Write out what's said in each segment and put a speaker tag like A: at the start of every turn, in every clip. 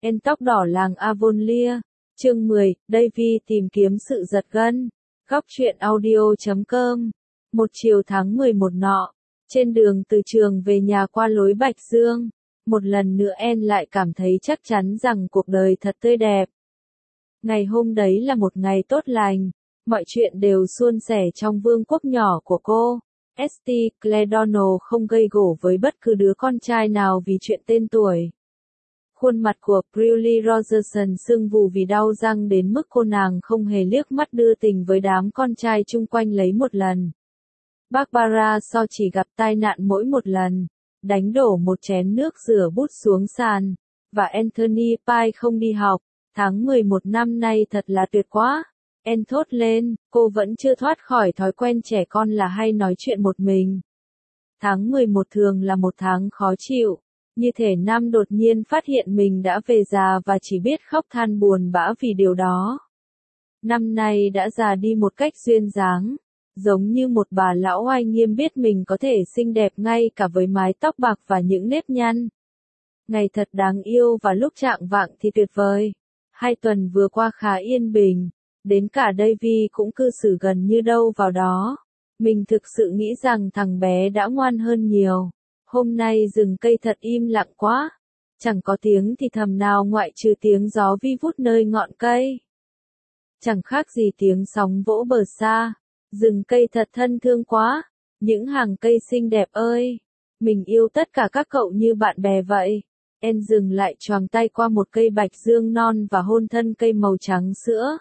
A: En tóc đỏ làng Avonlea. Chương 10, Davy tìm kiếm sự giật gân. Góc truyện audio.com. Một chiều tháng 11 nọ, trên đường từ trường về nhà qua lối Bạch Dương, một lần nữa En lại cảm thấy chắc chắn rằng cuộc đời thật tươi đẹp. Ngày hôm đấy là một ngày tốt lành, mọi chuyện đều suôn sẻ trong vương quốc nhỏ của cô. St. Clair Donald không gây gổ với bất cứ đứa con trai nào vì chuyện tên tuổi. Khuôn mặt của Briley Rogerson sưng vù vì đau răng đến mức cô nàng không hề liếc mắt đưa tình với đám con trai chung quanh lấy một lần. Barbara Shaw chỉ gặp tai nạn mỗi một lần, đánh đổ một chén nước rửa bút xuống sàn, và Anthony Pye không đi học. Tháng 11 năm nay thật là tuyệt quá. En thốt lên, cô vẫn chưa thoát khỏi thói quen trẻ con là hay nói chuyện một mình. Tháng 11 thường là một tháng khó chịu, như thể Nam đột nhiên phát hiện mình đã về già và chỉ biết khóc than buồn bã vì điều đó. Năm nay đã già đi một cách duyên dáng, giống như một bà lão oai nghiêm biết mình có thể xinh đẹp ngay cả với mái tóc bạc và những nếp nhăn. Ngày thật đáng yêu và lúc chạng vạng thì tuyệt vời. 2 tuần vừa qua khá yên bình. Đến cả Davy cũng cư xử gần như đâu vào đó. Mình thực sự nghĩ rằng thằng bé đã ngoan hơn nhiều. Hôm nay rừng cây thật im lặng quá. Chẳng có tiếng thì thầm nào ngoại trừ tiếng gió vi vút nơi ngọn cây. Chẳng khác gì tiếng sóng vỗ bờ xa. Rừng cây thật thân thương quá. Những hàng cây xinh đẹp ơi. Mình yêu tất cả các cậu như bạn bè vậy. En dừng lại choàng tay qua một cây bạch dương non và hôn thân cây màu trắng sữa.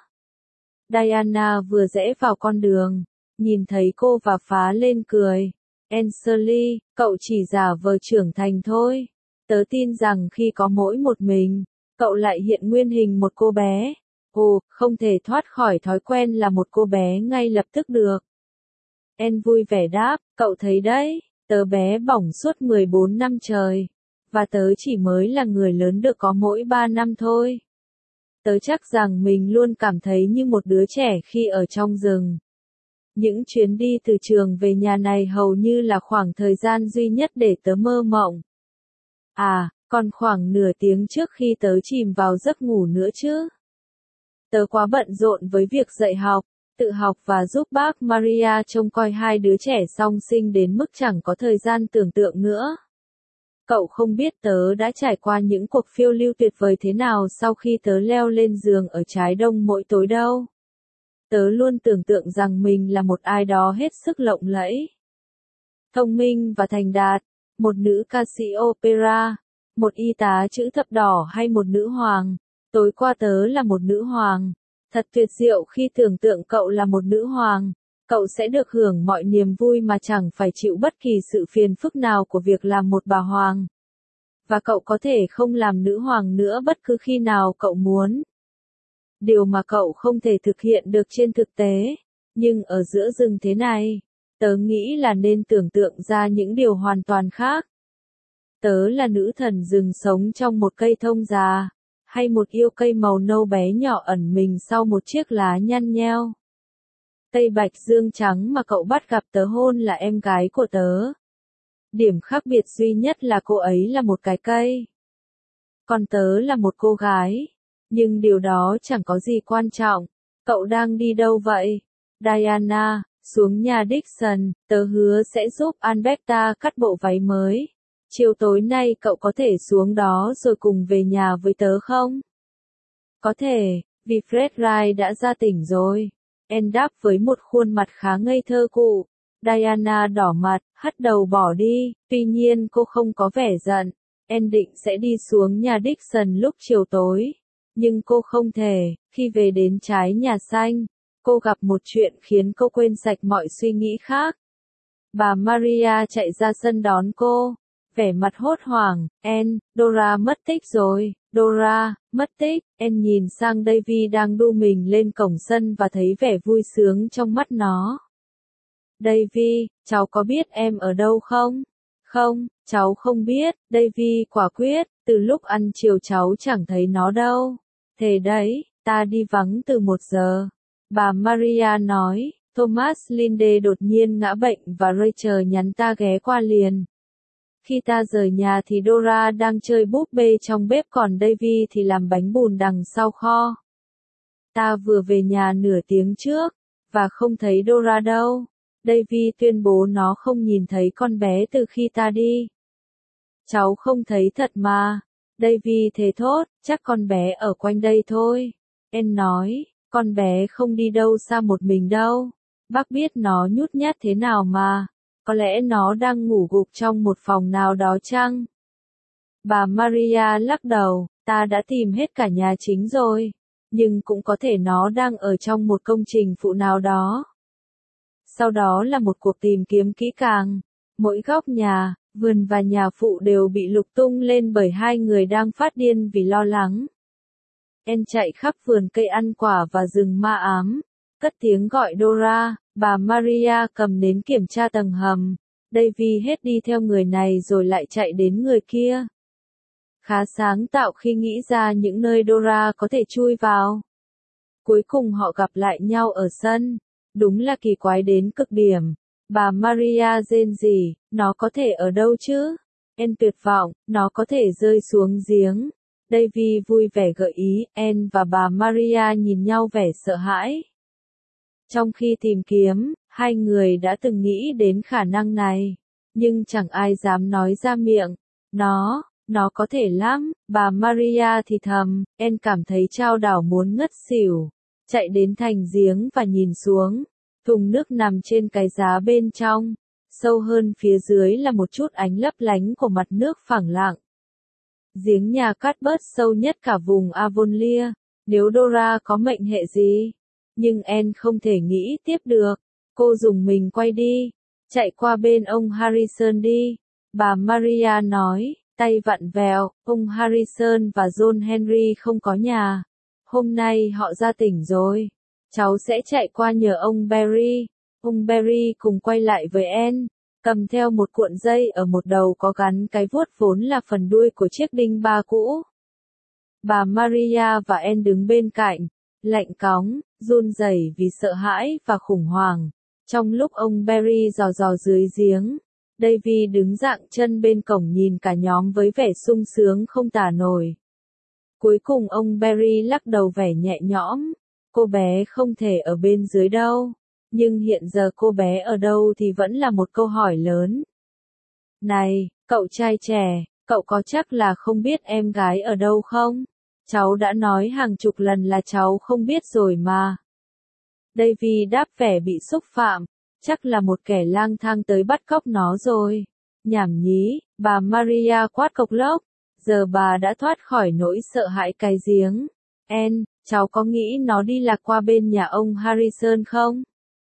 A: Diana vừa rẽ vào con đường, nhìn thấy cô và phá lên cười. Ansley, cậu chỉ giả vờ trưởng thành thôi. Tớ tin rằng khi có mỗi một mình, cậu lại hiện nguyên hình một cô bé. Ồ, không thể thoát khỏi thói quen là một cô bé ngay lập tức được. En vui vẻ đáp, cậu thấy đấy, tớ bé bỏng suốt 14 năm trời. Và tớ chỉ mới là người lớn được có mỗi 3 năm thôi. Tớ chắc rằng mình luôn cảm thấy như một đứa trẻ khi ở trong rừng. Những chuyến đi từ trường về nhà này hầu như là khoảng thời gian duy nhất để tớ mơ mộng. À, còn khoảng nửa tiếng trước khi tớ chìm vào giấc ngủ nữa chứ. Tớ quá bận rộn với việc dạy học, tự học và giúp bác Maria trông coi 2 đứa trẻ song sinh đến mức chẳng có thời gian tưởng tượng nữa. Cậu không biết tớ đã trải qua những cuộc phiêu lưu tuyệt vời thế nào sau khi tớ leo lên giường ở trái đông mỗi tối đâu. Tớ luôn tưởng tượng rằng mình là một ai đó hết sức lộng lẫy, thông minh và thành đạt, một nữ ca sĩ opera, một y tá chữ thập đỏ hay một nữ hoàng. Tối qua tớ là một nữ hoàng. Thật tuyệt diệu khi tưởng tượng cậu là một nữ hoàng. Cậu sẽ được hưởng mọi niềm vui mà chẳng phải chịu bất kỳ sự phiền phức nào của việc làm một bà hoàng. Và cậu có thể không làm nữ hoàng nữa bất cứ khi nào cậu muốn. Điều mà cậu không thể thực hiện được trên thực tế. Nhưng ở giữa rừng thế này, tớ nghĩ là nên tưởng tượng ra những điều hoàn toàn khác. Tớ là nữ thần rừng sống trong một cây thông già, hay một yêu cây màu nâu bé nhỏ ẩn mình sau một chiếc lá nhăn nheo. Cây bạch dương trắng mà cậu bắt gặp tớ hôn là em gái của tớ. Điểm khác biệt duy nhất là cô ấy là một cái cây. Còn tớ là một cô gái. Nhưng điều đó chẳng có gì quan trọng. Cậu đang đi đâu vậy? Diana, xuống nhà Dixon, tớ hứa sẽ giúp Alberta cắt bộ váy mới. Chiều tối nay cậu có thể xuống đó rồi cùng về nhà với tớ không? Có thể, vì Fred Wright đã ra tỉnh rồi. En đáp với một khuôn mặt khá ngây thơ cụ. Diana đỏ mặt, hất đầu bỏ đi, tuy nhiên cô không có vẻ giận. En định sẽ đi xuống nhà Dixon lúc chiều tối. Nhưng cô không thể, khi về đến trái nhà xanh, cô gặp một chuyện khiến cô quên sạch mọi suy nghĩ khác. Bà Maria chạy ra sân đón cô, vẻ mặt hốt hoảng. En, Dora mất tích rồi. Dora, mất tích. En nhìn sang Davy đang đu mình lên cổng sân và thấy vẻ vui sướng trong mắt nó. Davy, cháu có biết em ở đâu không? Không, cháu không biết. Davy quả quyết, từ lúc ăn chiều cháu chẳng thấy nó đâu. Thế đấy, ta đi vắng từ 1 giờ. Bà Maria nói, Thomas Linde đột nhiên ngã bệnh và Rachel nhắn ta ghé qua liền. Khi ta rời nhà thì Dora đang chơi búp bê trong bếp còn Davy thì làm bánh bùn đằng sau kho. Ta vừa về nhà nửa tiếng trước, và không thấy Dora đâu. Davy tuyên bố nó không nhìn thấy con bé từ khi ta đi. Cháu không thấy thật mà. Davy thề thốt, chắc con bé ở quanh đây thôi. Anne nói, con bé không đi đâu xa một mình đâu. Bác biết nó nhút nhát thế nào mà. Có lẽ nó đang ngủ gục trong một phòng nào đó chăng? Bà Maria lắc đầu, ta đã tìm hết cả nhà chính rồi. Nhưng cũng có thể nó đang ở trong một công trình phụ nào đó. Sau đó là một cuộc tìm kiếm kỹ càng. Mỗi góc nhà, vườn và nhà phụ đều bị lục tung lên bởi hai người đang phát điên vì lo lắng. Anne chạy khắp vườn cây ăn quả và rừng ma ám, cất tiếng gọi Dora. Bà Maria cầm nến kiểm tra tầng hầm. Davy hết đi theo người này rồi lại chạy đến người kia. Khá sáng tạo khi nghĩ ra những nơi Dora có thể chui vào. Cuối cùng họ gặp lại nhau ở sân. Đúng là kỳ quái đến cực điểm. Bà Maria rên rỉ, nó có thể ở đâu chứ? Anne tuyệt vọng, nó có thể rơi xuống giếng. Davy vui vẻ gợi ý, Anne và bà Maria nhìn nhau vẻ sợ hãi. Trong khi tìm kiếm, hai người đã từng nghĩ đến khả năng này. Nhưng chẳng ai dám nói ra miệng. Nó có thể lắm, bà Maria thì thầm, Anne cảm thấy chao đảo muốn ngất xỉu. Chạy đến thành giếng và nhìn xuống. Thùng nước nằm trên cái giá bên trong. Sâu hơn phía dưới là một chút ánh lấp lánh của mặt nước phẳng lặng. Giếng nhà Cuthbert sâu nhất cả vùng Avonlea. Nếu Dora có mệnh hệ gì? Nhưng Anne không thể nghĩ tiếp được. Cô dùng mình quay đi. Chạy qua bên ông Harrison đi. Bà Maria nói, tay vặn vẹo, ông Harrison và John Henry không có nhà. Hôm nay họ ra tỉnh rồi. Cháu sẽ chạy qua nhờ ông Barry. Ông Barry cùng quay lại với Anne, cầm theo một cuộn dây ở một đầu có gắn cái vuốt vốn là phần đuôi của chiếc đinh ba cũ. Bà Maria và Anne đứng bên cạnh, lạnh cóng, run rẩy vì sợ hãi và khủng hoảng. Trong lúc ông Barry dò dò dưới giếng, Davy đứng dạng chân bên cổng nhìn cả nhóm với vẻ sung sướng không tả nổi. Cuối cùng ông Barry lắc đầu vẻ nhẹ nhõm. Cô bé không thể ở bên dưới đâu. Nhưng hiện giờ cô bé ở đâu thì vẫn là một câu hỏi lớn. Này, cậu trai trẻ, cậu có chắc là không biết em gái ở đâu không? Cháu đã nói hàng chục lần là cháu không biết rồi mà. Davy đáp vẻ bị xúc phạm. Chắc là một kẻ lang thang tới bắt cóc nó rồi. Nhảm nhí, bà Maria quát cộc lốc. Giờ bà đã thoát khỏi nỗi sợ hãi cái giếng. Anne, cháu có nghĩ nó đi lạc qua bên nhà ông Harrison không?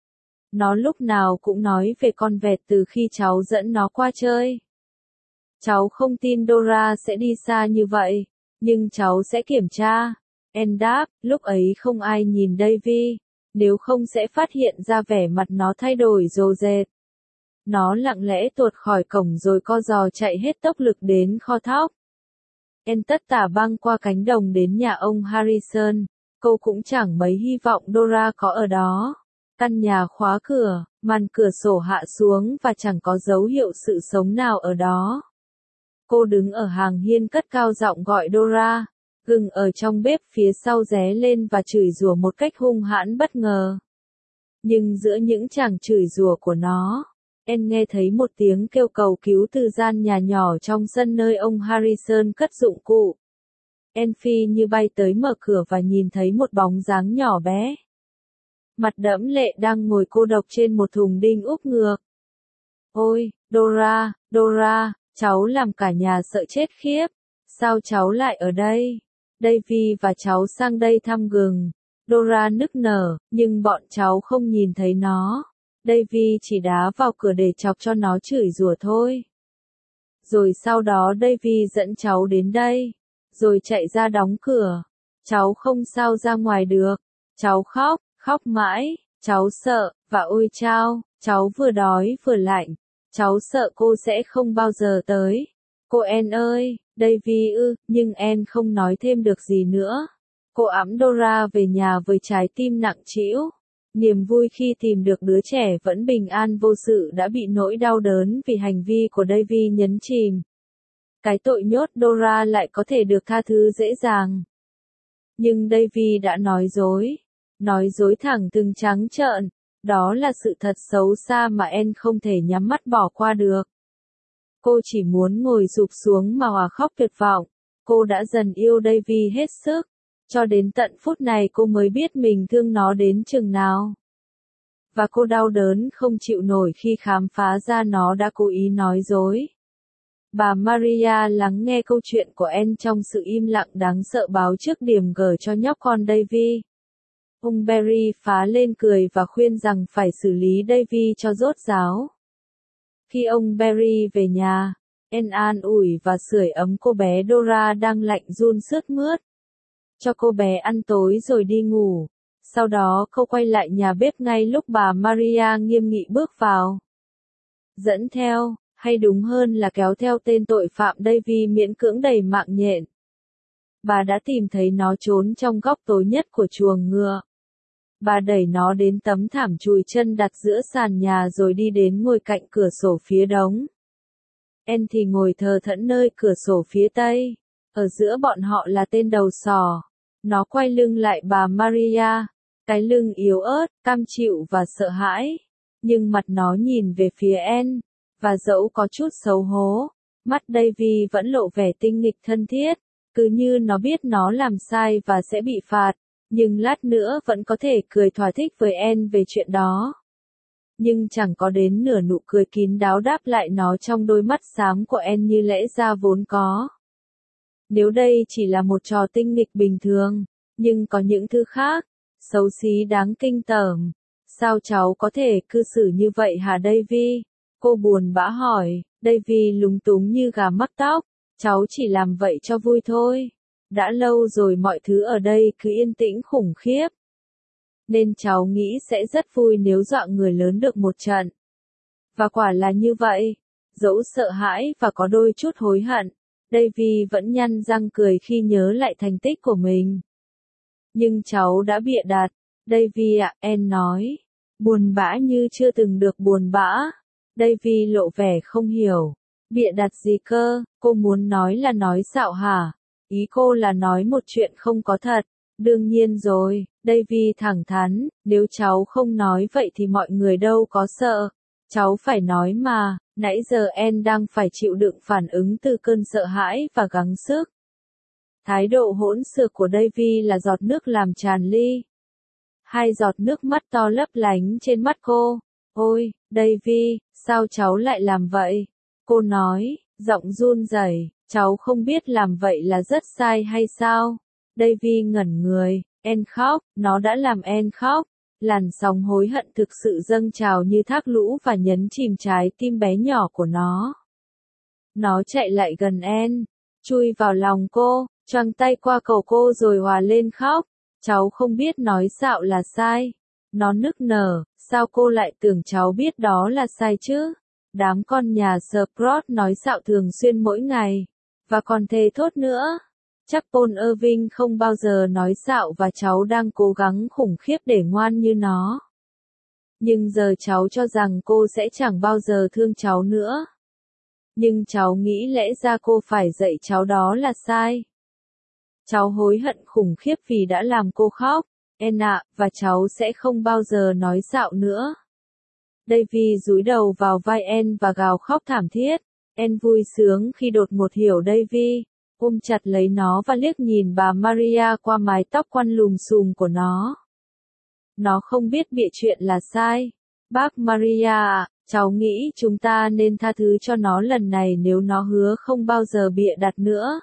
A: Nó lúc nào cũng nói về con vẹt từ khi cháu dẫn nó qua chơi. Cháu không tin Dora sẽ đi xa như vậy, nhưng cháu sẽ kiểm tra. Anne đáp, lúc ấy không ai nhìn Davy, nếu không sẽ phát hiện ra vẻ mặt nó thay đổi rồ rệt. Nó lặng lẽ tuột khỏi cổng rồi co giò chạy hết tốc lực đến kho thóc. Anne tất tả băng qua cánh đồng đến nhà ông Harrison. Cô cũng chẳng mấy hy vọng Dora có ở đó. Căn nhà khóa cửa, màn cửa sổ hạ xuống và chẳng có dấu hiệu sự sống nào ở đó. Cô đứng ở hàng hiên cất cao giọng gọi Dora. Gừng ở trong bếp phía sau ré lên và chửi rủa một cách hung hãn bất ngờ. Nhưng giữa những tràng chửi rủa của nó, Anne nghe thấy một tiếng kêu cầu cứu từ gian nhà nhỏ trong sân nơi ông Harrison cất dụng cụ. Anne phi như bay tới mở cửa và nhìn thấy một bóng dáng nhỏ bé. Mặt đẫm lệ đang ngồi cô độc trên một thùng đinh úp ngược. Ôi, Dora, Dora, cháu làm cả nhà sợ chết khiếp. Sao cháu lại ở đây? Davy và cháu sang đây thăm gừng. Dora nức nở, nhưng bọn cháu không nhìn thấy nó. Davy chỉ đá vào cửa để chọc cho nó chửi rủa thôi. Rồi sau đó Davy dẫn cháu đến đây. Rồi chạy ra đóng cửa. Cháu không sao ra ngoài được. Cháu khóc mãi. Cháu sợ, và ôi chao, cháu vừa đói vừa lạnh. Cháu sợ cô sẽ không bao giờ tới. Cô Anne ơi, Davy nhưng Anne không nói thêm được gì nữa. Cô ẵm Dora về nhà với trái tim nặng trĩu. Niềm vui khi tìm được đứa trẻ vẫn bình an vô sự đã bị nỗi đau đớn vì hành vi của Davy nhấn chìm. Cái tội nhốt Dora lại có thể được tha thứ dễ dàng. Nhưng Davy đã nói dối thẳng thừng trắng trợn, đó là sự thật xấu xa mà Anne không thể nhắm mắt bỏ qua được. Cô chỉ muốn ngồi gục xuống mà òa khóc tuyệt vọng, cô đã dần yêu Davy hết sức, cho đến tận phút này cô mới biết mình thương nó đến chừng nào. Và cô đau đớn không chịu nổi khi khám phá ra nó đã cố ý nói dối. Bà Maria lắng nghe câu chuyện của Anne trong sự im lặng đáng sợ báo trước điểm gở cho nhóc con Davy. Ông Barry phá lên cười và khuyên rằng phải xử lý Davy cho rốt ráo. Khi ông Barry về nhà, Anne an ủi và sưởi ấm cô bé Dora đang lạnh run sướt mướt. Cho cô bé ăn tối rồi đi ngủ. Sau đó cô quay lại nhà bếp ngay lúc bà Maria nghiêm nghị bước vào. Dẫn theo, hay đúng hơn là kéo theo tên tội phạm Davy miễn cưỡng đầy mạng nhện. Bà đã tìm thấy nó trốn trong góc tối nhất của chuồng ngựa. Bà đẩy nó đến tấm thảm chùi chân đặt giữa sàn nhà rồi đi đến ngồi cạnh cửa sổ phía đông. Anne thì ngồi thờ thẫn nơi cửa sổ phía tây. Ở giữa bọn họ là tên đầu sò. Nó quay lưng lại bà Maria. Cái lưng yếu ớt, cam chịu và sợ hãi. Nhưng mặt nó nhìn về phía Anne. Và dẫu có chút xấu hố, mắt Davy vẫn lộ vẻ tinh nghịch thân thiết. Cứ như nó biết nó làm sai và sẽ bị phạt. Nhưng lát nữa vẫn có thể cười thỏa thích với Anne về chuyện đó. Nhưng chẳng có đến nửa nụ cười kín đáo đáp lại nó trong đôi mắt xám của Anne như lẽ ra vốn có. Nếu đây chỉ là một trò tinh nghịch bình thường, nhưng có những thứ khác, xấu xí đáng kinh tởm. Sao cháu có thể cư xử như vậy hả Davy? Cô buồn bã hỏi. Davy lúng túng như gà mắc tóc. Cháu chỉ làm vậy cho vui thôi. Đã lâu rồi mọi thứ ở đây cứ yên tĩnh khủng khiếp. Nên cháu nghĩ sẽ rất vui nếu dọa người lớn được một trận. Và quả là như vậy. Dẫu sợ hãi và có đôi chút hối hận, Davy vẫn nhăn răng cười khi nhớ lại thành tích của mình. Nhưng cháu đã bịa đặt. Davy ạ, Anne nói. Buồn bã như chưa từng được buồn bã. Davy lộ vẻ không hiểu. Bịa đặt gì cơ, cô muốn nói là nói xạo hả? Ý cô là nói một chuyện không có thật. Đương nhiên rồi, Davy thẳng thắn, nếu cháu không nói vậy thì mọi người đâu có sợ. Cháu phải nói mà, nãy giờ Anne đang phải chịu đựng phản ứng từ cơn sợ hãi và gắng sức. Thái độ hỗn xược của Davy là giọt nước làm tràn ly. 2 giọt nước mắt to lấp lánh trên mắt cô. Ôi, Davy, sao cháu lại làm vậy? Cô nói, giọng run rẩy, cháu không biết làm vậy là rất sai hay sao? Davy ngẩn người, Anne khóc, nó đã làm Anne khóc. Làn sóng hối hận thực sự dâng trào như thác lũ và nhấn chìm trái tim bé nhỏ của nó. Nó chạy lại gần Anne, chui vào lòng cô, choàng tay qua cổ cô rồi hòa lên khóc. Cháu không biết nói xạo là sai. Nó nức nở, sao cô lại tưởng cháu biết đó là sai chứ? Đám con nhà Sprout nói xạo thường xuyên mỗi ngày. Và còn thề thốt nữa. Chắc Paul Irving không bao giờ nói xạo và cháu đang cố gắng khủng khiếp để ngoan như nó. Nhưng giờ cháu cho rằng cô sẽ chẳng bao giờ thương cháu nữa. Nhưng cháu nghĩ lẽ ra cô phải dạy cháu đó là sai. Cháu hối hận khủng khiếp vì đã làm cô khóc, Anne ạ, và cháu sẽ không bao giờ nói xạo nữa. Davy dúi đầu vào vai Anne và gào khóc thảm thiết. Anne vui sướng khi đột ngột hiểu Davy, ôm chặt lấy nó và liếc nhìn bà Maria qua mái tóc quăn lùm xùm của nó. Nó không biết bịa chuyện là sai. Bác Maria ạ, cháu nghĩ chúng ta nên tha thứ cho nó lần này nếu nó hứa không bao giờ bịa đặt nữa.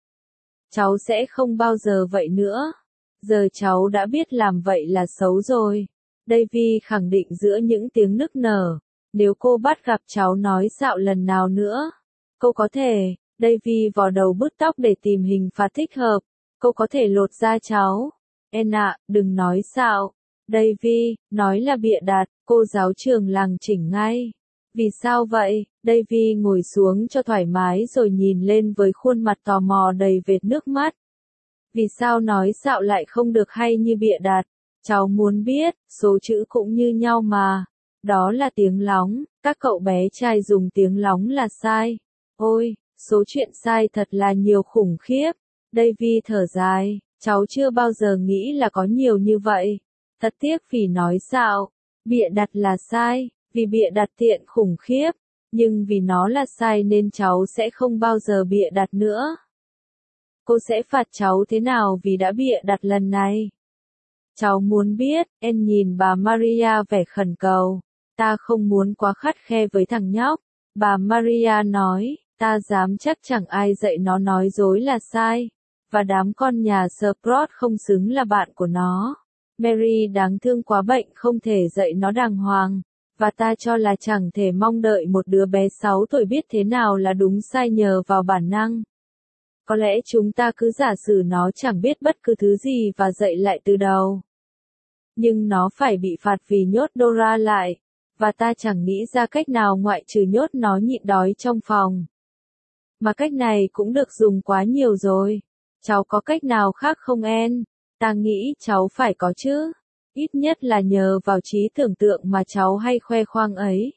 A: Cháu sẽ không bao giờ vậy nữa. Giờ cháu đã biết làm vậy là xấu rồi. Davy khẳng định giữa những tiếng nức nở. Nếu cô bắt gặp cháu nói xạo lần nào nữa, cô có thể. Davy vò đầu bứt tóc để tìm hình phạt thích hợp. Cô có thể lột da cháu. Anne ạ, đừng nói xạo. Davy, nói là bịa đặt, cô giáo trường làng chỉnh ngay. Vì sao vậy? Davy ngồi xuống cho thoải mái rồi nhìn lên với khuôn mặt tò mò đầy vệt nước mắt. Vì sao nói xạo lại không được hay như bịa đặt? Cháu muốn biết, số chữ cũng như nhau mà. Đó là tiếng lóng, các cậu bé trai dùng tiếng lóng là sai. Ôi, số chuyện sai thật là nhiều khủng khiếp. Davy thở dài, cháu chưa bao giờ nghĩ là có nhiều như vậy. Thật tiếc vì nói xạo, bịa đặt là sai, vì bịa đặt tiện khủng khiếp. Nhưng vì nó là sai nên cháu sẽ không bao giờ bịa đặt nữa. Cô sẽ phạt cháu thế nào vì đã bịa đặt lần này? Cháu muốn biết, em nhìn bà Maria vẻ khẩn cầu. Ta không muốn quá khắt khe với thằng nhóc. Bà Maria nói, ta dám chắc chẳng ai dạy nó nói dối là sai. Và đám con nhà Sprout không xứng là bạn của nó. Mary đáng thương quá bệnh không thể dạy nó đàng hoàng. Và ta cho là chẳng thể mong đợi một đứa bé 6 tuổi biết thế nào là đúng sai nhờ vào bản năng. Có lẽ chúng ta cứ giả sử nó chẳng biết bất cứ thứ gì và dạy lại từ đầu. Nhưng nó phải bị phạt vì nhốt Dora lại. Và ta chẳng nghĩ ra cách nào ngoại trừ nhốt nó nhịn đói trong phòng. Mà cách này cũng được dùng quá nhiều rồi. Cháu có cách nào khác không En? Ta nghĩ cháu phải có chứ. Ít nhất là nhờ vào trí tưởng tượng mà cháu hay khoe khoang ấy.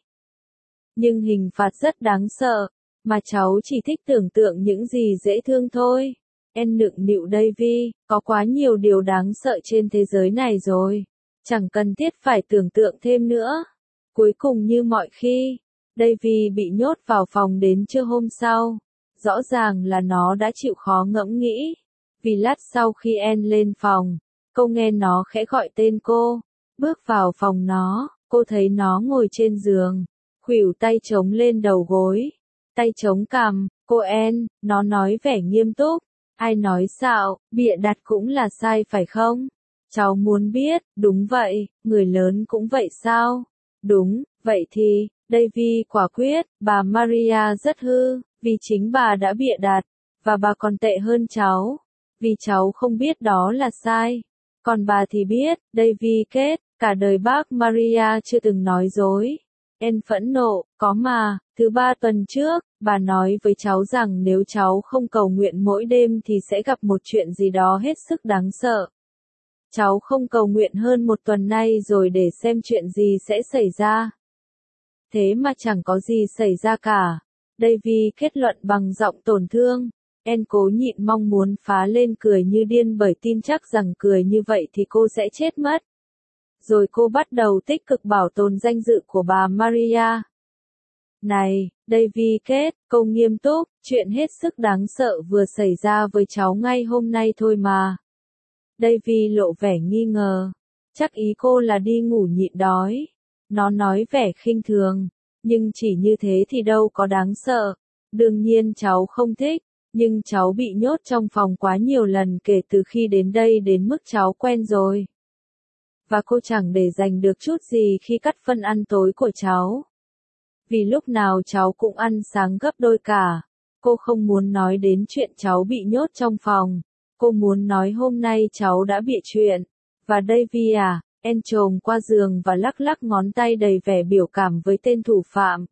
A: Nhưng hình phạt rất đáng sợ. Mà cháu chỉ thích tưởng tượng những gì dễ thương thôi. En nựng nịu Davy, có quá nhiều điều đáng sợ trên thế giới này rồi. Chẳng cần thiết phải tưởng tượng thêm nữa. Cuối cùng như mọi khi, Davy bị nhốt vào phòng đến trưa hôm sau. Rõ ràng là nó đã chịu khó ngẫm nghĩ. Vì lát sau khi En lên phòng, cô nghe nó khẽ gọi tên cô. Bước vào phòng nó, cô thấy nó ngồi trên giường, khuỷu tay chống lên đầu gối. Tay chống cằm, cô En, nó nói vẻ nghiêm túc. Ai nói xạo, bịa đặt cũng là sai phải không? Cháu muốn biết, đúng vậy, người lớn cũng vậy sao? Đúng, vậy thì, Davy quả quyết, bà Maria rất hư, vì chính bà đã bịa đặt, và bà còn tệ hơn cháu, vì cháu không biết đó là sai. Còn bà thì biết, Davy kết, cả đời bác Maria chưa từng nói dối. En phẫn nộ, có mà, thứ 3 tuần trước, bà nói với cháu rằng nếu cháu không cầu nguyện mỗi đêm thì sẽ gặp một chuyện gì đó hết sức đáng sợ. Cháu không cầu nguyện hơn 1 tuần nay rồi để xem chuyện gì sẽ xảy ra. Thế mà chẳng có gì xảy ra cả. Davy kết luận bằng giọng tổn thương. En cố nhịn mong muốn phá lên cười như điên bởi tin chắc rằng cười như vậy thì cô sẽ chết mất. Rồi cô bắt đầu tích cực bảo tồn danh dự của bà Maria. Này, Davy kết, câu nghiêm túc, chuyện hết sức đáng sợ vừa xảy ra với cháu ngay hôm nay thôi mà. Davy lộ vẻ nghi ngờ. Chắc ý cô là đi ngủ nhịn đói. Nó nói vẻ khinh thường. Nhưng chỉ như thế thì đâu có đáng sợ. Đương nhiên cháu không thích. Nhưng cháu bị nhốt trong phòng quá nhiều lần kể từ khi đến đây đến mức cháu quen rồi. Và cô chẳng để dành được chút gì khi cắt phân ăn tối của cháu. Vì lúc nào cháu cũng ăn sáng gấp đôi cả. Cô không muốn nói đến chuyện cháu bị nhốt trong phòng. Cô muốn nói hôm nay cháu đã bịa chuyện. Và Davy à, En chồm qua giường và lắc lắc ngón tay đầy vẻ biểu cảm với tên thủ phạm.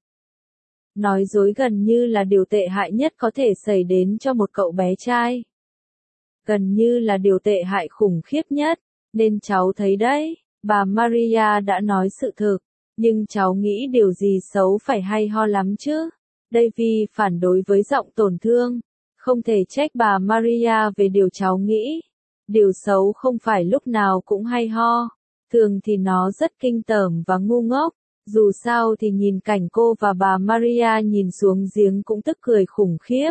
A: Nói dối gần như là điều tệ hại nhất có thể xảy đến cho một cậu bé trai. Gần như là điều tệ hại khủng khiếp nhất. Nên cháu thấy đấy, bà Maria đã nói sự thực. Nhưng cháu nghĩ điều gì xấu phải hay ho lắm chứ? Davy phản đối với giọng tổn thương. Không thể trách bà Maria về điều cháu nghĩ. Điều xấu không phải lúc nào cũng hay ho. Thường thì nó rất kinh tởm và ngu ngốc. Dù sao thì nhìn cảnh cô và bà Maria nhìn xuống giếng cũng tức cười khủng khiếp.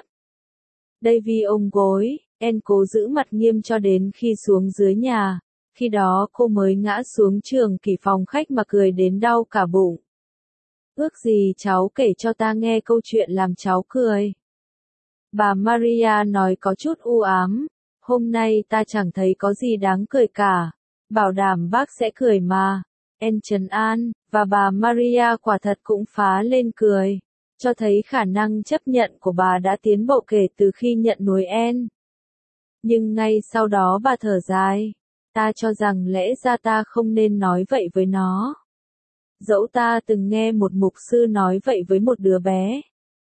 A: Davy ôm gối, En cố giữ mặt nghiêm cho đến khi xuống dưới nhà. Khi đó cô mới ngã xuống trường kỷ phòng khách mà cười đến đau cả bụng. Ước gì cháu kể cho ta nghe câu chuyện làm cháu cười. Bà Maria nói có chút u ám. Hôm nay ta chẳng thấy có gì đáng cười cả. Bảo đảm bác sẽ cười mà. En trấn an, và bà Maria quả thật cũng phá lên cười. Cho thấy khả năng chấp nhận của bà đã tiến bộ kể từ khi nhận nuôi En. Nhưng ngay sau đó bà thở dài. Ta cho rằng lẽ ra ta không nên nói vậy với nó. Dẫu ta từng nghe một mục sư nói vậy với một đứa bé.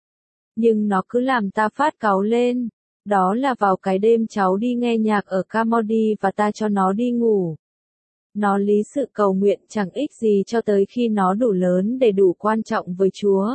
A: Nhưng nó cứ làm ta phát cáu lên. Đó là vào cái đêm cháu đi nghe nhạc ở Camodi và ta cho nó đi ngủ. Nó lý sự cầu nguyện chẳng ích gì cho tới khi nó đủ lớn để đủ quan trọng với Chúa.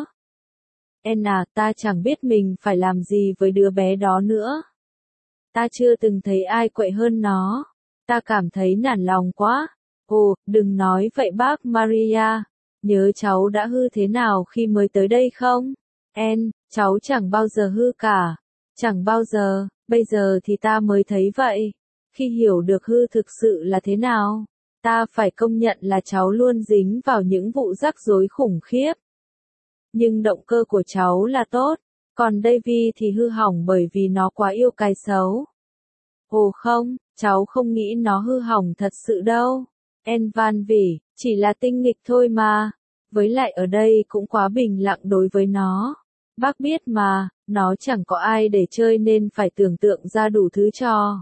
A: Anna, ta chẳng biết mình phải làm gì với đứa bé đó nữa. Ta chưa từng thấy ai quậy hơn nó. Ta cảm thấy nản lòng quá. Ồ, đừng nói vậy bác Maria. Nhớ cháu đã hư thế nào khi mới tới đây không? Cháu chẳng bao giờ hư cả. Chẳng bao giờ, bây giờ thì ta mới thấy vậy. Khi hiểu được hư thực sự là thế nào, ta phải công nhận là cháu luôn dính vào những vụ rắc rối khủng khiếp. Nhưng động cơ của cháu là tốt, còn Davy thì hư hỏng bởi vì nó quá yêu cái xấu. Ồ không, cháu không nghĩ nó hư hỏng thật sự đâu. Van Vỉ, chỉ là tinh nghịch thôi mà. Với lại ở đây cũng quá bình lặng đối với nó. Bác biết mà, nó chẳng có ai để chơi nên phải tưởng tượng ra đủ thứ trò.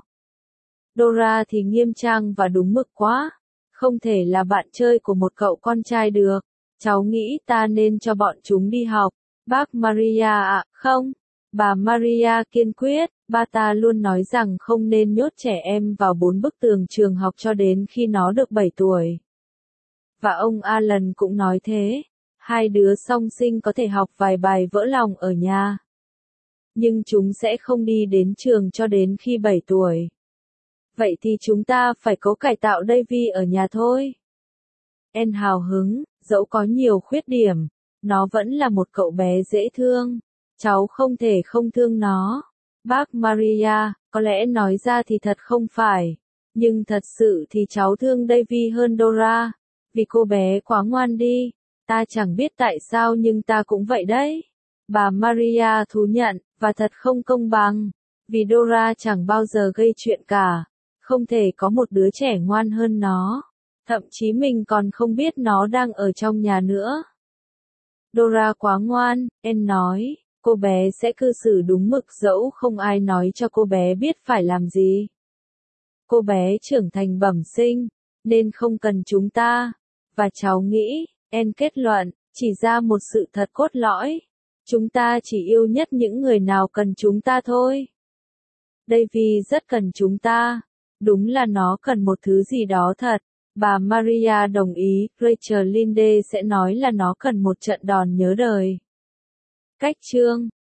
A: Dora thì nghiêm trang và đúng mực quá. Không thể là bạn chơi của một cậu con trai được. Cháu nghĩ ta nên cho bọn chúng đi học. Bác Maria ạ, không. Bà Maria kiên quyết, ba ta luôn nói rằng không nên nhốt trẻ em vào 4 bức tường trường học cho đến khi nó được 7 tuổi. Và ông Alan cũng nói thế. Hai đứa song sinh có thể học vài bài vỡ lòng ở nhà. Nhưng chúng sẽ không đi đến trường cho đến khi 7 tuổi. Vậy thì chúng ta phải cố cải tạo Davy ở nhà thôi. Hào hứng, dẫu có nhiều khuyết điểm, nó vẫn là một cậu bé dễ thương. Cháu không thể không thương nó. Bác Maria, có lẽ nói ra thì thật không phải. Nhưng thật sự thì cháu thương Davy hơn Dora. Vì cô bé quá ngoan đi. Ta chẳng biết tại sao nhưng ta cũng vậy đấy. Bà Maria thú nhận, và thật không công bằng. Vì Dora chẳng bao giờ gây chuyện cả. Không thể có một đứa trẻ ngoan hơn nó. Thậm chí mình còn không biết nó đang ở trong nhà nữa. Dora quá ngoan, nói. Cô bé sẽ cư xử đúng mực dẫu không ai nói cho cô bé biết phải làm gì. Cô bé trưởng thành bẩm sinh, nên không cần chúng ta. Và cháu nghĩ, kết luận, chỉ ra một sự thật cốt lõi. Chúng ta chỉ yêu nhất những người nào cần chúng ta thôi. Davy rất cần chúng ta. Đúng là nó cần một thứ gì đó thật. Bà Maria đồng ý, Rachel Linde sẽ nói là nó cần một trận đòn nhớ đời. Cách chương